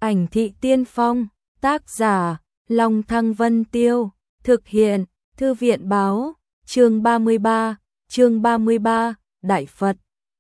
Ảnh thị tiên phong, tác giả, Long Thăng Vân Tiêu, thực hiện, Thư viện báo, chương 33, Đại Phật.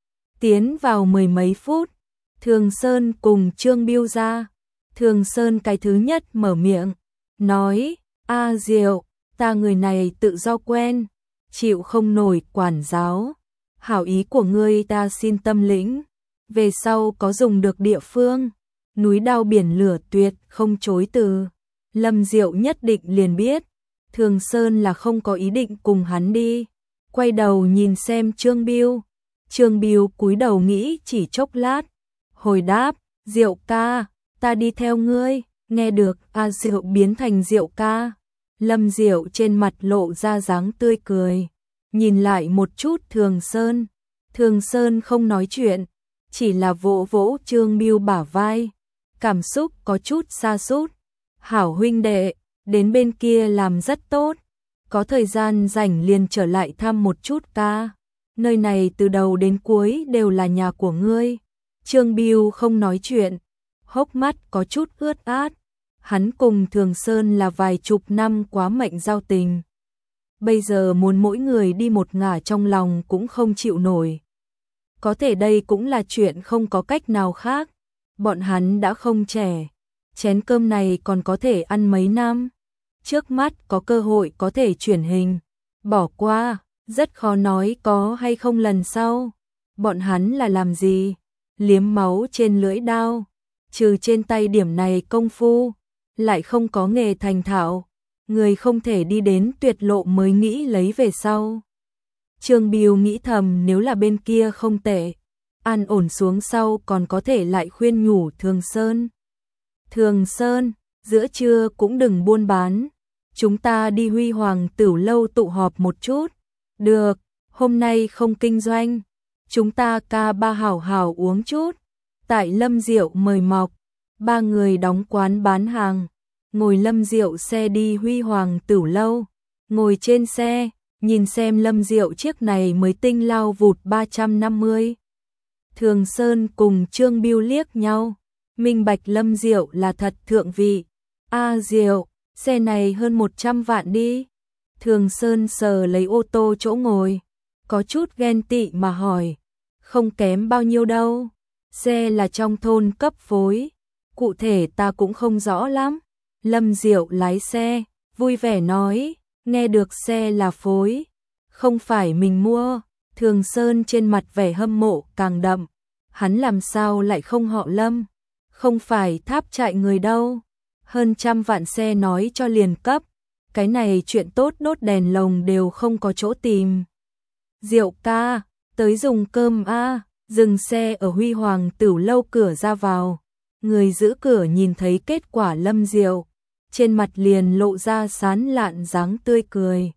Tiến vào mười mấy phút, Thường Sơn cùng Trương Biêu ra. Thường Sơn cái thứ nhất mở miệng, nói, A Diệu, ta người này tự do quen, chịu không nổi quản giáo. Hảo ý của ngươi ta xin tâm lĩnh, về sau có dùng được địa phương, núi đao biển lửa tuyệt không chối từ. Lâm Diệu nhất định liền biết, Thường Sơn là không có ý định cùng hắn đi. Quay đầu nhìn xem Trương Biêu. Trương Biêu cúi đầu nghĩ chỉ chốc lát, hồi đáp, Diệu ca, ta đi theo ngươi. Nghe được A Diệu biến thành Diệu ca, Lâm Diệu trên mặt lộ ra dáng tươi cười, nhìn lại một chút Thường Sơn. Thường Sơn không nói chuyện, chỉ là vỗ vỗ Trương Biêu bả vai, cảm xúc có chút sa sút. Hảo huynh đệ, đến bên kia làm rất tốt, có thời gian rảnh liền trở lại thăm một chút ca. Nơi này từ đầu đến cuối đều là nhà của ngươi. Trương Biêu không nói chuyện, hốc mắt có chút ướt át. Hắn cùng Thường Sơn là vài chục năm quá mệnh giao tình, bây giờ muốn mỗi người đi một ngả trong lòng cũng không chịu nổi. Có thể đây cũng là chuyện không có cách nào khác, bọn hắn đã không trẻ, chén cơm này còn có thể ăn mấy năm, trước mắt có cơ hội có thể chuyển hình, bỏ qua, rất khó nói có hay không lần sau. Bọn hắn là làm gì? Liếm máu trên lưỡi đao, trừ trên tay điểm này công phu, lại không có nghề thành thạo, người không thể đi đến tuyệt lộ mới nghĩ lấy về sau. Trương Biêu nghĩ thầm nếu là bên kia không tệ, an ổn xuống sau còn có thể lại khuyên nhủ Thường Sơn. Thường Sơn, giữa trưa cũng đừng buôn bán, chúng ta đi Huy Hoàng Tửu Lâu tụ họp một chút. Được, hôm nay không kinh doanh, chúng ta ca ba hảo hảo uống chút. Tại Lâm Diệu mời mọc, ba người đóng quán bán hàng, ngồi Lâm Diệu xe đi Huy Hoàng Tửu Lâu. Ngồi trên xe, nhìn xem Lâm Diệu chiếc này mới tinh lao vụt 350. Thường Sơn cùng Trương Biêu liếc nhau, minh bạch Lâm Diệu là thật thượng vị. A Diệu, xe này hơn 100 vạn đi. Thường Sơn sờ lấy ô tô chỗ ngồi, có chút ghen tị mà hỏi, không kém bao nhiêu đâu. Xe là trong thôn cấp phối, cụ thể ta cũng không rõ lắm. Lâm Diệu lái xe, vui vẻ nói, nghe được xe là phối, không phải mình mua. Thường Sơn trên mặt vẻ hâm mộ càng đậm, hắn làm sao lại không họ Lâm, không phải tháp chạy người đâu. Hơn 100 vạn xe nói cho liền cấp, cái này chuyện tốt đốt đèn lồng đều không có chỗ tìm. Diệu ca, tới dùng cơm a. Dừng xe ở Huy Hoàng Tửu Lâu cửa ra vào, người giữ cửa nhìn thấy kết quả Lâm Diệu, trên mặt liền lộ ra sán lạn dáng tươi cười.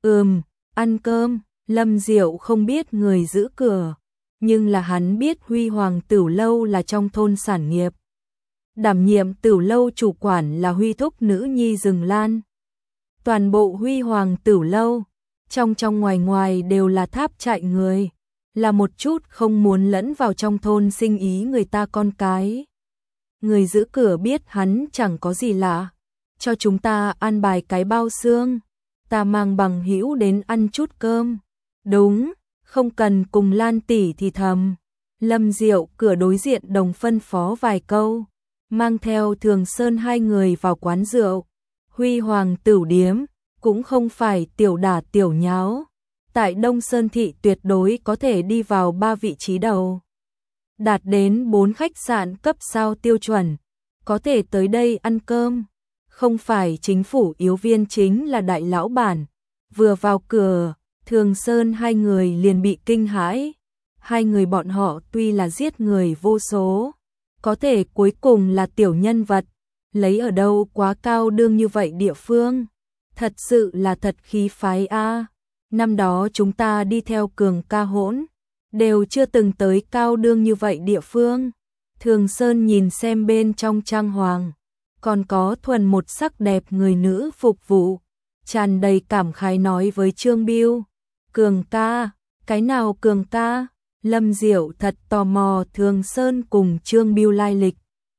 Ăn cơm. Lâm Diệu không biết người giữ cửa, nhưng là hắn biết Huy Hoàng Tửu Lâu là trong thôn sản nghiệp. Đảm nhiệm Tửu Lâu chủ quản là Huy thúc nữ nhi Rừng Lan. Toàn bộ Huy Hoàng Tửu Lâu, trong ngoài ngoài đều là tháp chạy người, là một chút không muốn lẫn vào trong thôn sinh ý người ta con cái. Người giữ cửa biết hắn chẳng có gì lạ, cho chúng ta ăn bài cái bao xương, ta mang bằng hữu đến ăn chút cơm. Đúng, không cần cùng Lan tỷ thì thầm. Lâm Diệu cửa đối diện đồng phân phó vài câu, mang theo Thường Sơn hai người vào quán rượu. Huy Hoàng Tửu Điếm, cũng không phải tiểu đả tiểu nháo. Tại Đông Sơn thị tuyệt đối có thể đi vào 3 vị trí đầu, đạt đến 4 khách sạn cấp sao tiêu chuẩn, có thể tới đây ăn cơm. Không phải chính phủ yếu viên chính là đại lão bản. Vừa vào cửa, Thường Sơn hai người liền bị kinh hãi. Hai người bọn họ tuy là giết người vô số, có thể cuối cùng là tiểu nhân vật, lấy ở đâu quá cao đương như vậy địa phương. Thật sự là thật khí phái a. Năm đó chúng ta đi theo Cường ca hỗn, đều chưa từng tới cao đương như vậy địa phương. Thường Sơn nhìn xem bên trong trang hoàng, còn có thuần một sắc đẹp người nữ phục vụ, tràn đầy cảm khái nói với Trương Biêu, Cường ca, cái nào Cường ca? Lâm Diệu thật tò mò Thường Sơn cùng Trương Biêu lai lịch.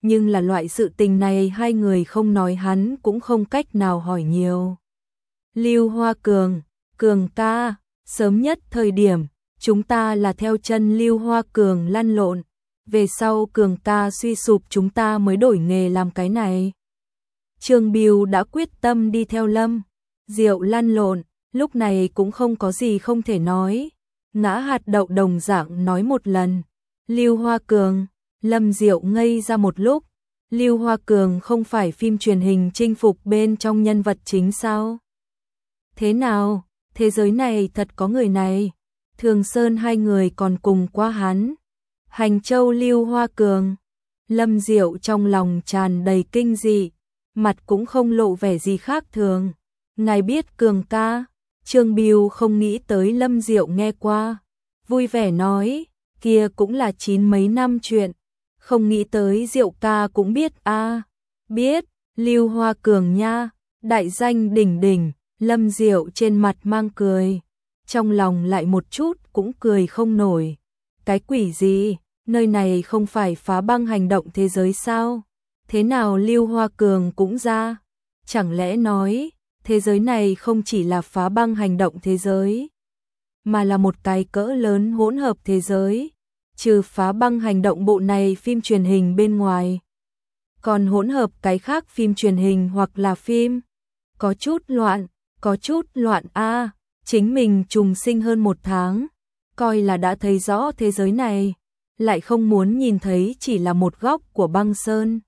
nhưng là loại sự tình này hai người không nói hắn cũng không cách nào hỏi nhiều. Lưu Hoa Cường, Cường ca, sớm nhất thời điểm, chúng ta là theo chân Lưu Hoa Cường lăn lộn, về sau Cường ca suy sụp chúng ta mới đổi nghề làm cái này. Trương Biêu đã quyết tâm đi theo Lâm Diệu lăn lộn, lúc này cũng không có gì không thể nói. Ngã hạt đậu đồng dạng nói một lần. Lưu Hoa Cường, Lâm Diệu ngây ra một lúc. Lưu Hoa Cường không phải phim truyền hình chinh phục bên trong nhân vật chính sao? Thế nào, thế giới này thật có người này. Thường Sơn hai người còn cùng qua hắn. Hành Châu Lưu Hoa Cường. Lâm Diệu trong lòng tràn đầy kinh dị, mặt cũng không lộ vẻ gì khác thường. Ngài biết Cường ca? Trương Biêu không nghĩ tới Lâm Diệu nghe qua, vui vẻ nói, kia cũng là 9 mấy năm chuyện, không nghĩ tới Diệu ca cũng biết a. Biết, Lưu Hoa Cường nha, đại danh đỉnh đỉnh. Lâm Diệu trên mặt mang cười, trong lòng lại một chút cũng cười không nổi. Cái quỷ gì, nơi này không phải phá băng hành động thế giới sao? Thế nào Lưu Hoa Cường cũng ra? Chẳng lẽ nói, thế giới này không chỉ là phá băng hành động thế giới, mà là một cái cỡ lớn hỗn hợp thế giới. Trừ phá băng hành động bộ này phim truyền hình bên ngoài, còn hỗn hợp cái khác phim truyền hình hoặc là phim. Có chút loạn a. Chính mình trùng sinh hơn 1 tháng, coi là đã thấy rõ thế giới này, lại không muốn nhìn thấy chỉ là một góc của băng sơn.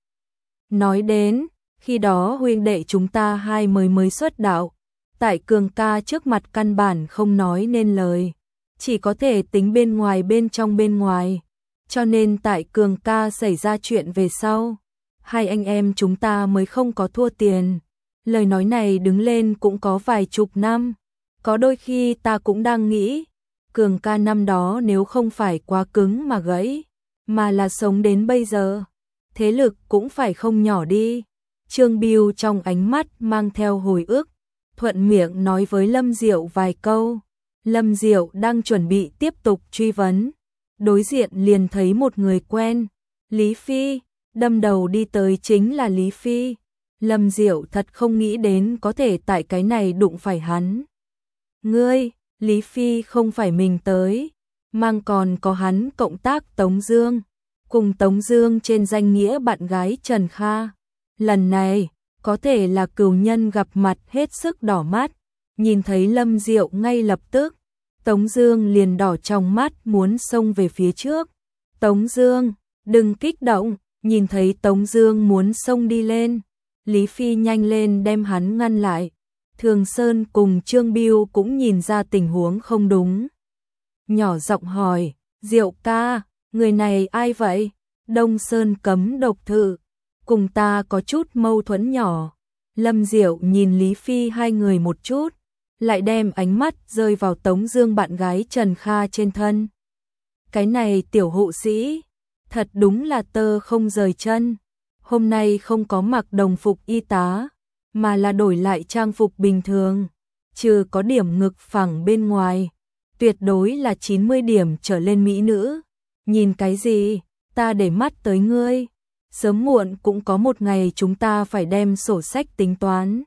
Nói đến, khi đó huynh đệ chúng ta hai mới xuất đạo, tại Cường ca trước mặt căn bản không nói nên lời, chỉ có thể tính bên ngoài bên trong bên ngoài, cho nên tại Cường ca xảy ra chuyện về sau, hai anh em chúng ta mới không có thua tiền. Lời nói này đứng lên cũng có vài chục năm, có đôi khi ta cũng đang nghĩ, Cường ca năm đó nếu không phải quá cứng mà gãy, mà là sống đến bây giờ, thế lực cũng phải không nhỏ đi. Trương Biêu trong ánh mắt mang theo hồi ức, thuận miệng nói với Lâm Diệu vài câu. Lâm Diệu đang chuẩn bị tiếp tục truy vấn, đối diện liền thấy một người quen, Lý Phi, đâm đầu đi tới chính là Lý Phi. Lâm Diệu thật không nghĩ đến có thể tại cái này đụng phải hắn. Ngươi, Lý Phi không phải mình tới, mang còn có hắn cộng tác Tống Dương, cùng Tống Dương trên danh nghĩa bạn gái Trần Kha. Lần này, có thể là cừu nhân gặp mặt hết sức đỏ mắt, nhìn thấy Lâm Diệu ngay lập tức, Tống Dương liền đỏ trong mắt muốn xông về phía trước. Tống Dương, đừng kích động, nhìn thấy Tống Dương muốn xông đi lên, Lý Phi nhanh lên đem hắn ngăn lại. Thường Sơn cùng Trương Biêu cũng nhìn ra tình huống không đúng, nhỏ giọng hỏi, Diệu ca, người này ai vậy? Đông Sơn cấm độc thự, cùng ta có chút mâu thuẫn nhỏ. Lâm Diệu nhìn Lý Phi hai người một chút, lại đem ánh mắt rơi vào Tống Dương bạn gái Trần Kha trên thân. Cái này tiểu hộ sĩ, thật đúng là tơ không rời chân. Hôm nay không có mặc đồng phục y tá, mà là đổi lại trang phục bình thường, trừ có điểm ngực phẳng bên ngoài, tuyệt đối là 90 điểm trở lên mỹ nữ. Nhìn cái gì, ta để mắt tới ngươi, sớm muộn cũng có một ngày chúng ta phải đem sổ sách tính toán.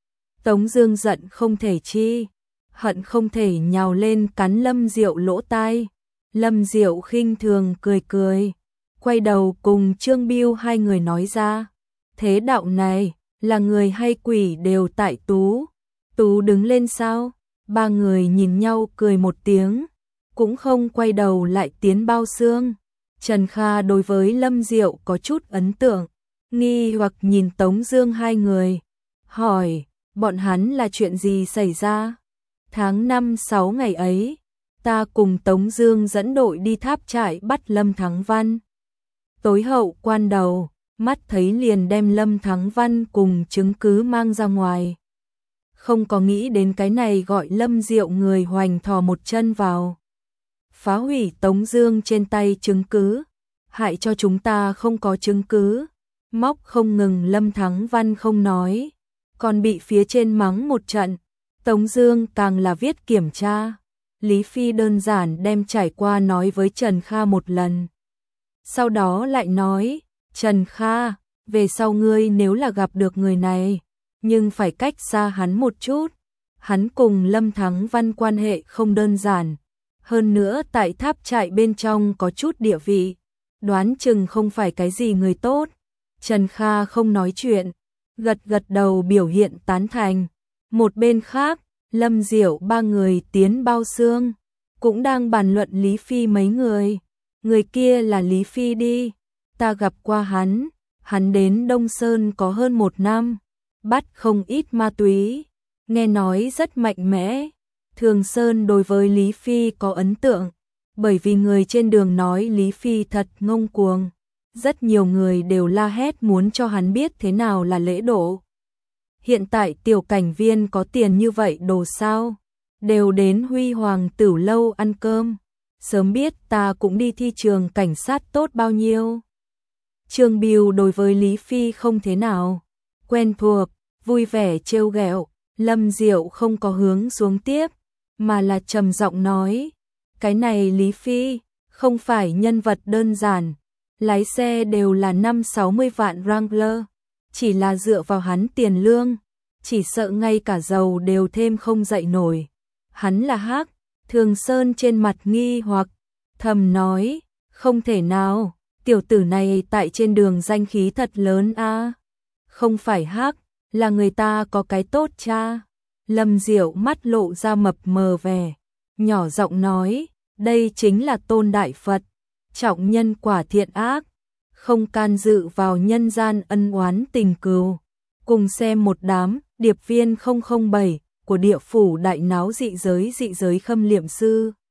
Tống Dương giận không thể chi, hận không thể nhào lên cắn Lâm Diệu lỗ tai. Lâm Diệu khinh thường cười cười, quay đầu cùng Trương Biêu hai người nói ra, thế đạo này, là người hay quỷ đều tại Tú. Tú đứng lên sao? Ba người nhìn nhau cười một tiếng, cũng không quay đầu lại tiến bao xương. Trần Kha đối với Lâm Diệu có chút ấn tượng, nghi hoặc nhìn Tống Dương hai người, hỏi, bọn hắn là chuyện gì xảy ra? Tháng 5 6 ngày ấy, ta cùng Tống Dương dẫn đội đi tháp trại bắt Lâm Thắng Văn. Tối hậu quan đầu, mắt thấy liền đem Lâm Thắng Văn cùng chứng cứ mang ra ngoài. Không có nghĩ đến cái này gọi Lâm Diệu người hoành thò một chân vào, phá hủy Tống Dương trên tay chứng cứ, hại cho chúng ta không có chứng cứ. Móc không ngừng Lâm Thắng Văn không nói, còn bị phía trên mắng một trận. Tống Dương càng là viết kiểm tra. Lý Phi đơn giản đem trải qua nói với Trần Kha một lần, sau đó lại nói, Trần Kha, về sau ngươi nếu là gặp được người này, nhưng phải cách xa hắn một chút. Hắn cùng Lâm Thắng Văn quan hệ không đơn giản. Hơn nữa tại tháp trại bên trong có chút địa vị. Đoán chừng không phải cái gì người tốt. Trần Kha không nói chuyện, gật gật đầu biểu hiện tán thành. Một bên khác, Lâm Diệu ba người tiến bao xương, cũng đang bàn luận Lý Phi mấy người. Người kia là Lý Phi đi, ta gặp qua hắn đến Đông Sơn có hơn 1 năm, bắt không ít ma túy, nghe nói rất mạnh mẽ. Thường Sơn đối với Lý Phi có ấn tượng, bởi vì người trên đường nói Lý Phi thật ngông cuồng. Rất nhiều người đều la hét muốn cho hắn biết thế nào là lễ độ. Hiện tại tiểu cảnh viên có tiền như vậy đồ sao? Đều đến Huy Hoàng Tửu lâu ăn cơm. Sớm biết ta cũng đi thi trường cảnh sát tốt bao nhiêu. Trương Biêu đối với Lý Phi không thế nào quen thuộc, vui vẻ trêu ghẹo. Lâm Diệu không có hướng xuống tiếp, mà là trầm giọng nói, cái này Lý Phi không phải nhân vật đơn giản, lái xe đều là 50-60 vạn Wrangler, chỉ là dựa vào hắn tiền lương, chỉ sợ ngay cả dầu đều thêm không dậy nổi. Hắn là hắc. Thường Sơn trên mặt nghi hoặc, thầm nói, không thể nào, tiểu tử này tại trên đường danh khí thật lớn a. Không phải hắc, là người ta có cái tốt cha. Lâm Diệu mắt lộ ra mập mờ vẻ, nhỏ giọng nói, đây chính là Tôn Đại Phật, trọng nhân quả thiện ác, không can dự vào nhân gian ân oán tình cừu. Cùng xem một đám điệp viên 007 của địa phủ đại náo dị giới khâm liệm sư.